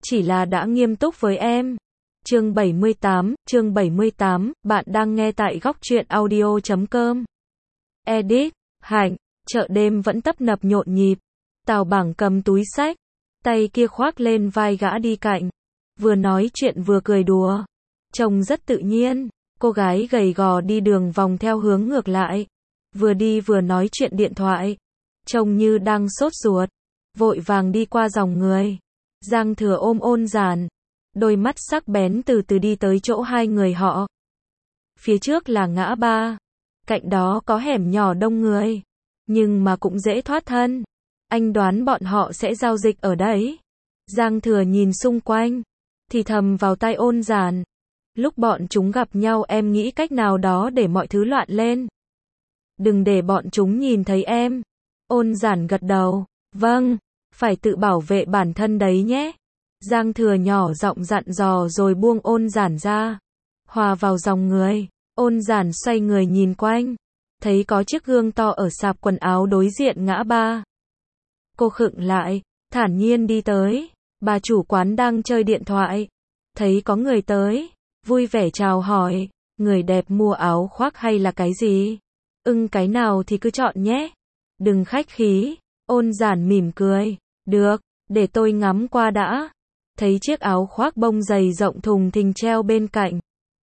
chỉ là đã nghiêm túc với em. Chương 78, bạn đang nghe tại góc truyện audio.com. Edit, Hạnh, chợ đêm vẫn tấp nập nhộn nhịp. Tào Bảng cầm túi xách, tay kia khoác lên vai gã đi cạnh. Vừa nói chuyện vừa cười đùa. Trông rất tự nhiên, cô gái gầy gò đi đường vòng theo hướng ngược lại. Vừa đi vừa nói chuyện điện thoại. Trông như đang sốt ruột, vội vàng đi qua dòng người. Giang Thừa ôm Ôn Giản, đôi mắt sắc bén từ từ đi tới chỗ hai người họ. Phía trước là ngã ba, cạnh đó có hẻm nhỏ đông người, nhưng mà cũng dễ thoát thân. Anh đoán bọn họ sẽ giao dịch ở đấy. Giang Thừa nhìn xung quanh, thì thầm vào tai Ôn Giản. Lúc bọn chúng gặp nhau em nghĩ cách nào đó để mọi thứ loạn lên. Đừng để bọn chúng nhìn thấy em. Ôn Giản gật đầu, vâng, phải tự bảo vệ bản thân đấy nhé. Giang Thừa nhỏ giọng dặn dò rồi buông Ôn Giản ra. Hòa vào dòng người, Ôn Giản xoay người nhìn quanh, thấy có chiếc gương to ở sạp quần áo đối diện ngã ba. Cô khựng lại, thản nhiên đi tới. Bà chủ quán đang chơi điện thoại, thấy có người tới, vui vẻ chào hỏi. Người đẹp mua áo khoác hay là cái gì? Cái nào thì cứ chọn nhé. Đừng khách khí. Ôn Giản mỉm cười. Được, để tôi ngắm qua đã. Thấy chiếc áo khoác bông dày rộng thùng thình treo bên cạnh.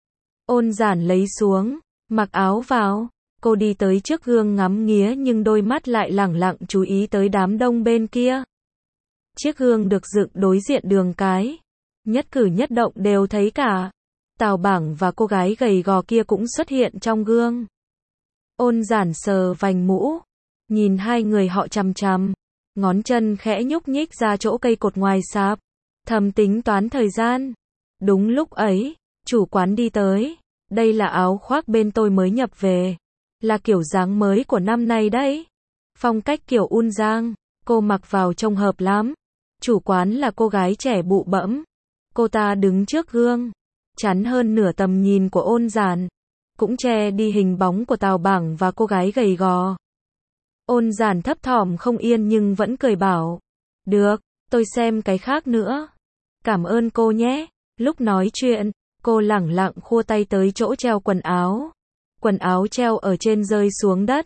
Ôn Giản lấy xuống, mặc áo vào. Cô đi tới trước gương ngắm nghía nhưng đôi mắt lại lẳng lặng chú ý tới đám đông bên kia. Chiếc gương được dựng đối diện đường cái. Nhất cử nhất động đều thấy cả. Tào Bảng và cô gái gầy gò kia cũng xuất hiện trong gương. Ôn Giản sờ vành mũ, nhìn hai người họ chằm chằm, ngón chân khẽ nhúc nhích ra chỗ cây cột ngoài sạp, thầm tính toán thời gian. Đúng lúc ấy, chủ quán đi tới. Đây là áo khoác bên tôi mới nhập về, là kiểu dáng mới của năm nay đấy. Phong cách kiểu Un Giang, cô mặc vào trông hợp lắm. Chủ quán là cô gái trẻ bụ bẫm. Cô ta đứng trước gương, chắn hơn nửa tầm nhìn của Ôn Giản, cũng che đi hình bóng của Tào Bảng và cô gái gầy gò. Ôn Giản thấp thỏm không yên nhưng vẫn cười bảo, được, tôi xem cái khác nữa. Cảm ơn cô nhé. Lúc nói chuyện, cô lẳng lặng khua tay tới chỗ treo quần áo. Quần áo treo ở trên rơi xuống đất.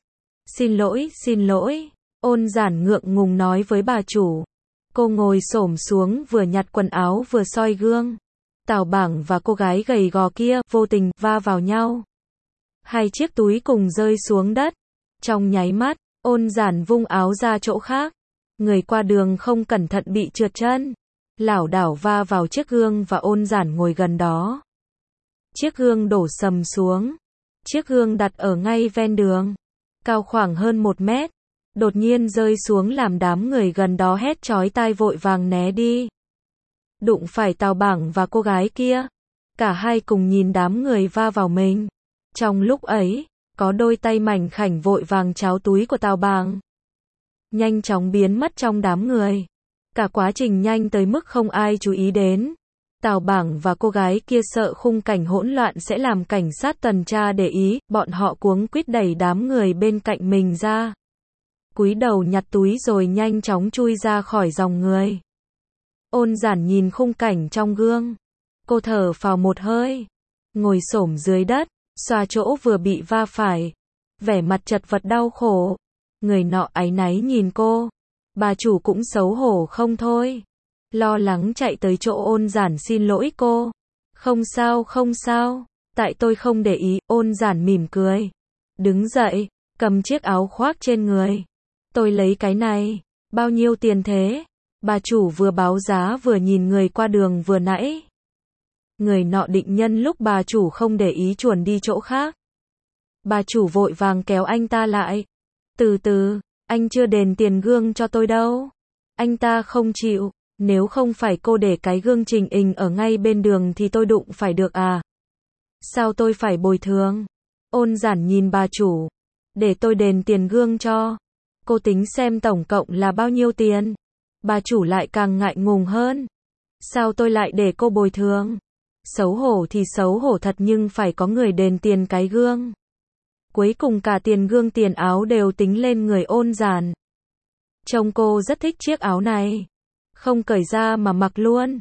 Xin lỗi. Ôn Giản ngượng ngùng nói với bà chủ. Cô ngồi xổm xuống vừa nhặt quần áo vừa soi gương. Tào Bảng và cô gái gầy gò kia vô tình va vào nhau. Hai chiếc túi cùng rơi xuống đất. Trong nháy mắt, Ôn Giản vung áo ra chỗ khác. Người qua đường không cẩn thận bị trượt chân, lảo đảo va vào chiếc gương và Ôn Giản ngồi gần đó. Chiếc gương đổ sầm xuống. Chiếc gương đặt ở ngay ven đường, cao khoảng hơn 1 mét. Đột nhiên rơi xuống làm đám người gần đó hét chói tai vội vàng né đi. Đụng phải Tào Bảng và cô gái kia. Cả hai cùng nhìn đám người va vào mình. Trong lúc ấy, có đôi tay mảnh khảnh vội vàng tráo túi của Tào Bảng, nhanh chóng biến mất trong đám người. Cả quá trình nhanh tới mức không ai chú ý đến. Tào Bảng và cô gái kia sợ khung cảnh hỗn loạn sẽ làm cảnh sát tuần tra để ý, bọn họ cuống quýt đẩy đám người bên cạnh mình ra. Cúi đầu nhặt túi rồi nhanh chóng chui ra khỏi dòng người. Ôn Giản nhìn khung cảnh trong gương. Cô thở phào một hơi, ngồi xổm dưới đất, xoa chỗ vừa bị va phải. Vẻ mặt chật vật đau khổ. Người nọ áy náy nhìn cô. Bà chủ cũng xấu hổ không thôi. Lo lắng chạy tới chỗ Ôn Giản xin lỗi cô. Không sao, tại tôi không để ý. Ôn Giản mỉm cười, đứng dậy, cầm chiếc áo khoác trên người. Tôi lấy cái này. Bao nhiêu tiền thế? Bà chủ vừa báo giá vừa nhìn người qua đường vừa nãy. Người nọ định nhân lúc bà chủ không để ý chuồn đi chỗ khác. Bà chủ vội vàng kéo anh ta lại. Từ từ, anh chưa đền tiền gương cho tôi đâu. Anh ta không chịu. Nếu không phải cô để cái gương trình hình ở ngay bên đường thì tôi đụng phải được à? Sao tôi phải bồi thường? Ôn Giản nhìn bà chủ. Để tôi đền tiền gương cho. Cô tính xem tổng cộng là bao nhiêu tiền? Bà chủ lại càng ngại ngùng hơn. Sao tôi lại để cô bồi thường? Xấu hổ thì xấu hổ thật nhưng phải có người đền tiền cái gương. Cuối cùng cả tiền gương tiền áo đều tính lên người Ôn Giản. Trông cô rất thích chiếc áo này. Không cởi ra mà mặc luôn.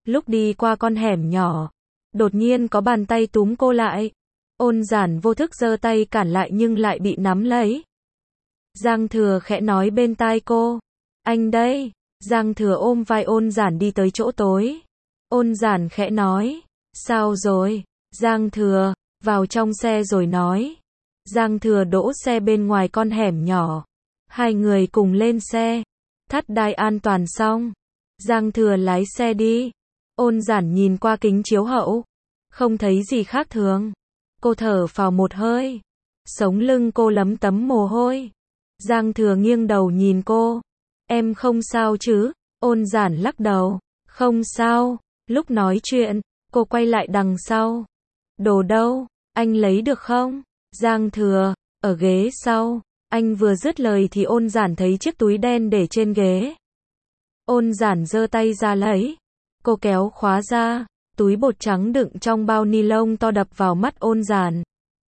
Lúc đi qua con hẻm nhỏ, đột nhiên có bàn tay túm cô lại. Ôn Giản vô thức giơ tay cản lại nhưng lại bị nắm lấy. Giang Thừa khẽ nói bên tai cô. Anh đây. Giang Thừa ôm vai Ôn Giản đi tới chỗ tối. Ôn Giản khẽ nói. Sao rồi? Giang Thừa, vào trong xe rồi nói. Giang Thừa đỗ xe bên ngoài con hẻm nhỏ. Hai người cùng lên xe. Thắt đai an toàn xong. Giang Thừa lái xe đi. Ôn Giản nhìn qua kính chiếu hậu. Không thấy gì khác thường. Cô thở phào một hơi. Sống lưng cô lấm tấm mồ hôi. Giang Thừa nghiêng đầu nhìn cô. Em không sao chứ? Ôn Giản lắc đầu. Không sao. Lúc nói chuyện, cô quay lại đằng sau. Đồ đâu? Anh lấy được không? Giang Thừa, ở ghế sau. Anh vừa dứt lời thì Ôn Giản thấy chiếc túi đen để trên ghế. Ôn Giản giơ tay ra lấy. Cô kéo khóa ra. Túi bột trắng đựng trong bao ni lông to đập vào mắt Ôn Giản.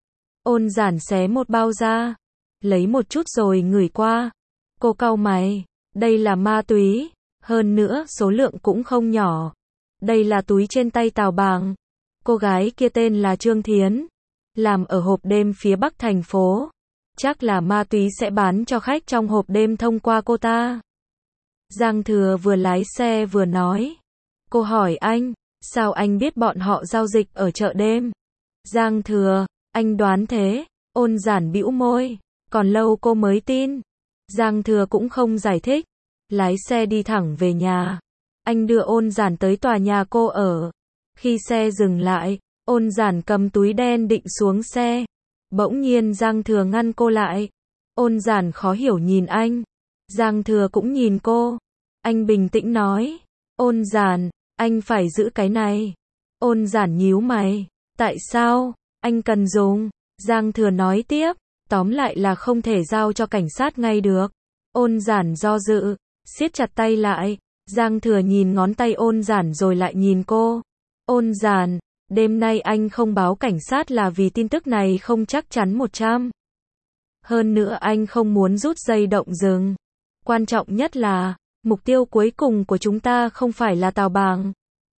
Ôn Giản xé một bao ra. Lấy một chút rồi ngửi qua. Cô cau mày. Đây là ma túy. Hơn nữa số lượng cũng không nhỏ. Đây là túi trên tay Tào Bàng. Cô gái kia tên là Trương Thiến. Làm ở hộp đêm phía bắc thành phố. Chắc là ma túy sẽ bán cho khách trong hộp đêm thông qua cô ta. Giang Thừa vừa lái xe vừa nói. Cô hỏi anh. Sao anh biết bọn họ giao dịch ở chợ đêm? Giang Thừa, anh đoán thế. Ôn Giản bĩu môi. Còn lâu cô mới tin. Giang Thừa cũng không giải thích. Lái xe đi thẳng về nhà. Anh đưa Ôn Giản tới tòa nhà cô ở. Khi xe dừng lại, Ôn Giản cầm túi đen định xuống xe. Bỗng nhiên Giang Thừa ngăn cô lại. Ôn Giản khó hiểu nhìn anh. Giang Thừa cũng nhìn cô. Anh bình tĩnh nói. Ôn Giản, anh phải giữ cái này. Ôn Giản nhíu mày. Tại sao? Anh cần dùng. Giang Thừa nói tiếp. Tóm lại là không thể giao cho cảnh sát ngay được. Ôn Giản do dự, siết chặt tay lại. Giang Thừa nhìn ngón tay Ôn Giản rồi lại nhìn cô. Ôn Giản, đêm nay anh không báo cảnh sát là vì tin tức này không chắc chắn 100. Hơn nữa anh không muốn rút dây động rừng. Quan trọng nhất là, mục tiêu cuối cùng của chúng ta không phải là Tào Bàng.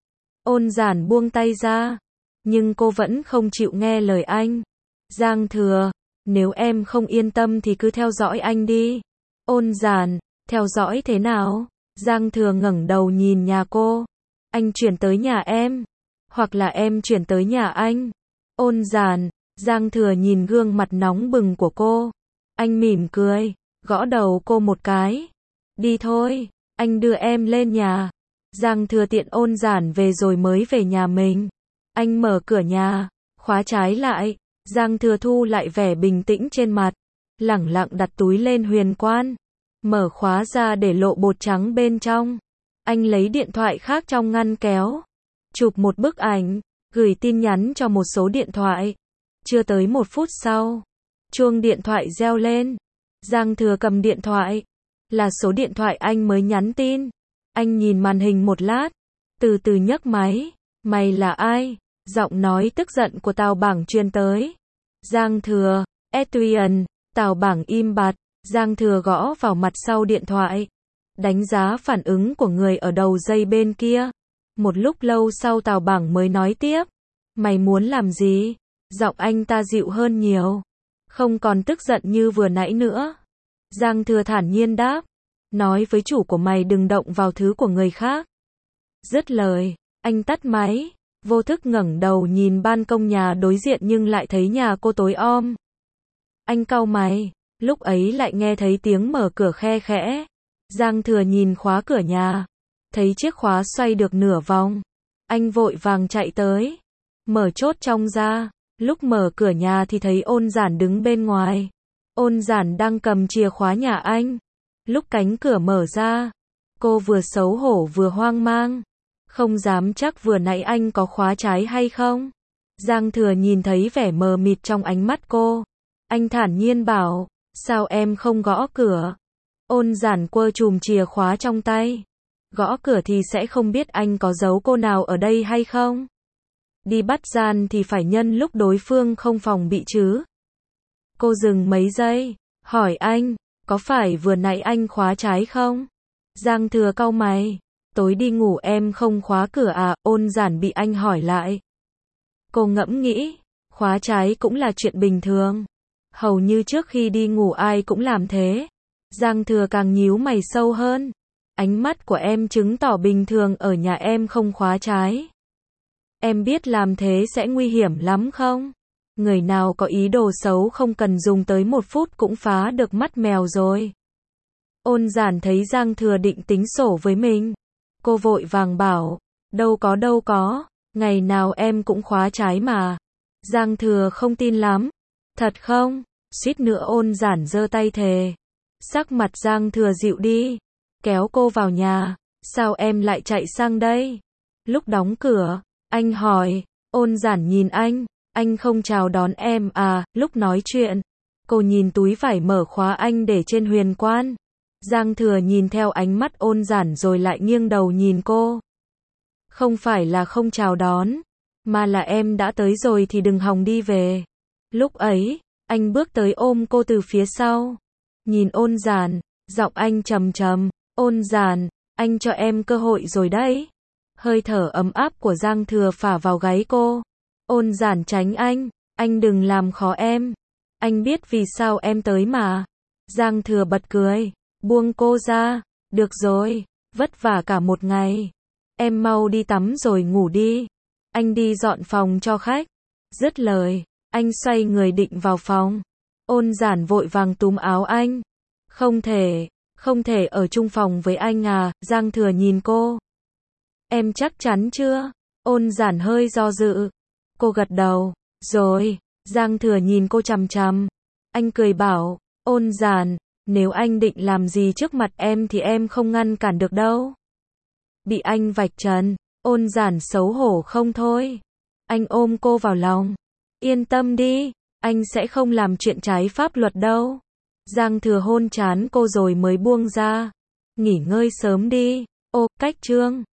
Ôn Giản buông tay ra. Nhưng cô vẫn không chịu nghe lời anh. Giang Thừa, nếu em không yên tâm thì cứ theo dõi anh đi. Ôn Giản, theo dõi thế nào? Giang Thừa ngẩng đầu nhìn nhà cô. Anh chuyển tới nhà em. Hoặc là em chuyển tới nhà anh. Ôn Giản, Giang Thừa nhìn gương mặt nóng bừng của cô. Anh mỉm cười, gõ đầu cô một cái. Đi thôi, anh đưa em lên nhà. Giang Thừa tiện Ôn Giản về rồi mới về nhà mình. Anh mở cửa nhà, khóa trái lại. Giang Thừa thu lại vẻ bình tĩnh trên mặt. Lẳng lặng đặt túi lên huyền quan. Mở khóa ra để lộ bột trắng bên trong. Anh lấy điện thoại khác trong ngăn kéo. Chụp một bức ảnh. Gửi tin nhắn cho một số điện thoại. Chưa tới 1 phút sau. Chuông điện thoại reo lên. Giang Thừa cầm điện thoại. Là số điện thoại anh mới nhắn tin. Anh nhìn màn hình một lát. Từ từ nhấc máy. Mày là ai? Giọng nói tức giận của Tào Bảng truyền tới. Giang Thừa, Adrian. Tào Bảng im bặt. Giang Thừa gõ vào mặt sau điện thoại. Đánh giá phản ứng của người ở đầu dây bên kia. Một lúc lâu sau Tào Bảng mới nói tiếp. Mày muốn làm gì? Giọng anh ta dịu hơn nhiều. Không còn tức giận như vừa nãy nữa. Giang Thừa thản nhiên đáp. Nói với chủ của mày đừng động vào thứ của người khác. Dứt lời, anh tắt máy. Vô thức ngẩng đầu nhìn ban công nhà đối diện nhưng lại thấy nhà cô tối om. Anh cau mày. Lúc ấy lại nghe thấy tiếng mở cửa khe khẽ. Giang Thừa nhìn khóa cửa nhà. Thấy chiếc khóa xoay được nửa vòng. Anh vội vàng chạy tới. Mở chốt trong ra. Lúc mở cửa nhà thì thấy Ôn Giản đứng bên ngoài. Ôn Giản đang cầm chìa khóa nhà anh. Lúc cánh cửa mở ra. Cô vừa xấu hổ vừa hoang mang. Không dám chắc vừa nãy anh có khóa trái hay không. Giang Thừa nhìn thấy vẻ mờ mịt trong ánh mắt cô. Anh thản nhiên bảo. Sao em không gõ cửa? Ôn Giản quơ chùm chìa khóa trong tay. Gõ cửa thì sẽ không biết anh có giấu cô nào ở đây hay không. Đi bắt gian thì phải nhân lúc đối phương không phòng bị chứ. Cô dừng mấy giây. Hỏi anh. Có phải vừa nãy anh khóa trái không? Giang Thừa cau mày. Tối đi ngủ em không khóa cửa à? Ôn Giản bị anh hỏi lại. Cô ngẫm nghĩ, khóa trái cũng là chuyện bình thường. Hầu như trước khi đi ngủ ai cũng làm thế. Giang Thừa càng nhíu mày sâu hơn. Ánh mắt của em chứng tỏ bình thường ở nhà em không khóa trái. Em biết làm thế sẽ nguy hiểm lắm không? Người nào có ý đồ xấu không cần dùng tới 1 phút cũng phá được mắt mèo rồi. Ôn Giản thấy Giang Thừa định tính sổ với mình. Cô vội vàng bảo, đâu có, ngày nào em cũng khóa trái mà. Giang Thừa không tin lắm. Thật không? Suýt nữa Ôn Giản giơ tay thề. Sắc mặt Giang Thừa dịu đi, kéo cô vào nhà. Sao em lại chạy sang đây? Lúc đóng cửa, anh hỏi. Ôn Giản nhìn anh không chào đón em à? Lúc nói chuyện, cô nhìn túi vải mở khóa anh để trên huyền quan. Giang Thừa nhìn theo ánh mắt Ôn Giản rồi lại nghiêng đầu nhìn cô. Không phải là không chào đón, mà là em đã tới rồi thì đừng hòng đi về. Lúc ấy, anh bước tới ôm cô từ phía sau. Nhìn Ôn Giản, giọng anh trầm trầm, Ôn Giản, anh cho em cơ hội rồi đấy. Hơi thở ấm áp của Giang Thừa phả vào gáy cô. Ôn Giản tránh anh đừng làm khó em. Anh biết vì sao em tới mà. Giang Thừa bật cười, buông cô ra. Được rồi, vất vả cả một ngày. Em mau đi tắm rồi ngủ đi. Anh đi dọn phòng cho khách. Dứt lời, anh xoay người định vào phòng. Ôn Giản vội vàng túm áo anh. Không thể ở chung phòng với anh à? Giang Thừa nhìn cô. Em chắc chắn chưa? Ôn Giản hơi do dự. Cô gật đầu. Rồi. Giang Thừa nhìn cô chằm chằm. Anh cười bảo, Ôn Giản, nếu anh định làm gì trước mặt em thì em không ngăn cản được đâu. Bị anh vạch trần, Ôn Giản xấu hổ không thôi. Anh ôm cô vào lòng. Yên tâm đi, anh sẽ không làm chuyện trái pháp luật đâu. Giang Thừa hôn trán cô rồi mới buông ra. Nghỉ ngơi sớm đi. Ô, cách chương.